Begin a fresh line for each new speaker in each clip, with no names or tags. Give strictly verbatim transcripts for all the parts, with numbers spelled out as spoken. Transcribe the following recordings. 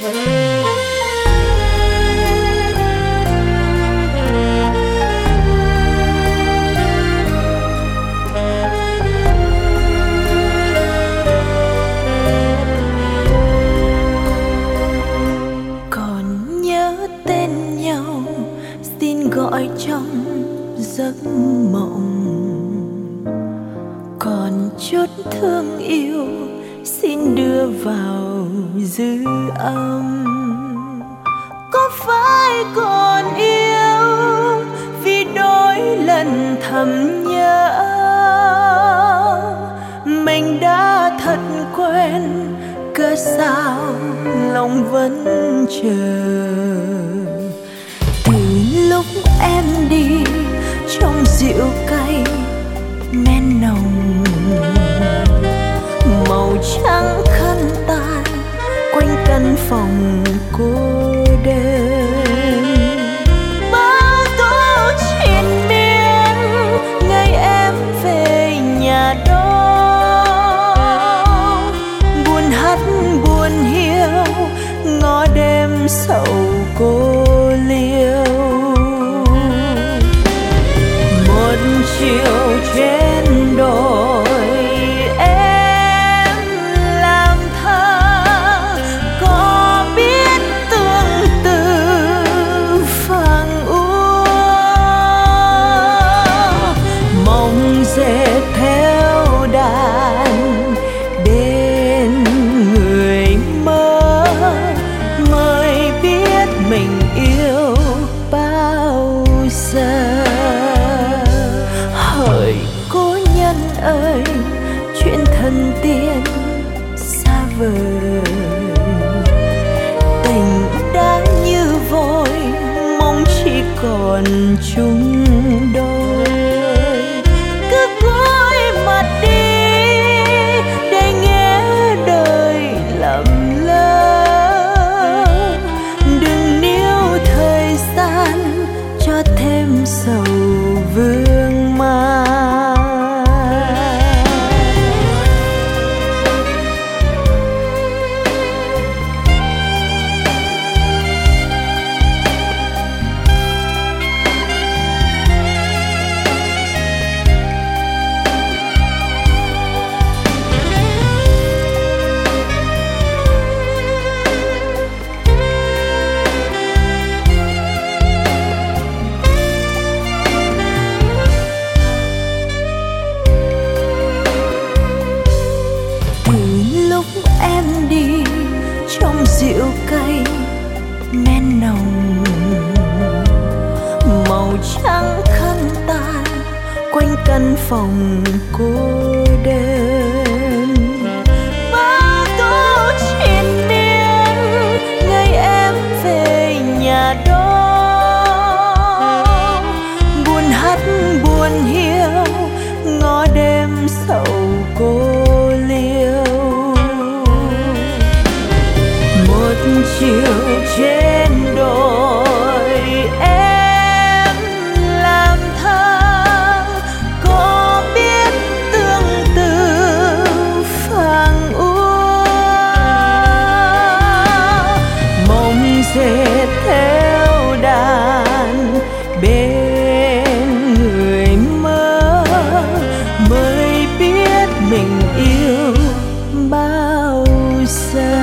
gọi trong giấc mộng, còn chút thương yêu xin đưa vào dư âm. Có phải còn yêu vì đôi lần thầm nhớ mình đã thật quen, cớ sao lòng vẫn chờ. Lúc em đi trong rượu cay men nồng, màu trắng khăn tàn quanh căn phòng cô đơn. Bao câu triền miên ngày em về nhà đó, buồn hắt buồn hiu ngõ đêm sầu cô liêu. Chiều trên đồi em làm thơ, có biết tương tư phang úa, mong dệt theo đàn bên người mơ, mới biết mình yêu bao giờ. Hỡi cố nhân ơi, chuyện thần tiên xa vời, tình đã như vội, mong chỉ còn chung đôi. Cứ cúi mặt đi để nghe đời lầm lỡ, đừng níu thời gian cho thêm sầu vương man. Em đi trong rượu cay men nồng, màu trắng khăn tàn quanh căn phòng cô đơn. Bao câu triền miên ngày em về nhà đó, buồn hắt buồn hiu ngõ đêm sầu cô liêu. Chiều trên đồi em làm thơ, có biết tương tư phang úa, mong dệt theo đàn bên người mơ, mới biết mình yêu bao giờ.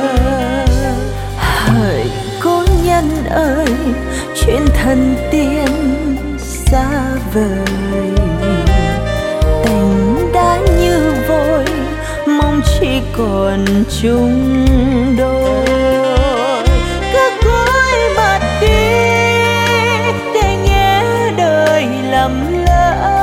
Hỡi cố nhân ơi, chuyện thần tiên xa vời, tình đã như vội, mong chỉ còn chung đôi. Cứ cúi mặt đi để nghe đời lầm lỡ,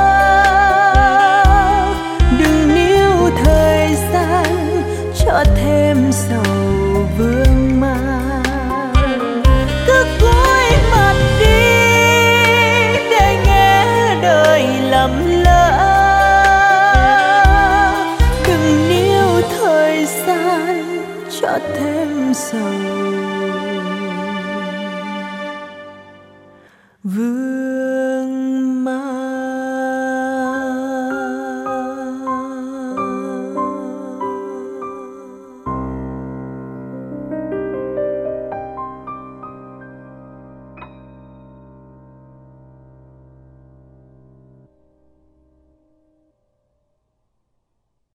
đừng níu thời gian cho thêm sầu vương man. Cứ cúi mặt đi để nghe đời lầm lỡ, đừng níu thời gian cho thêm sầu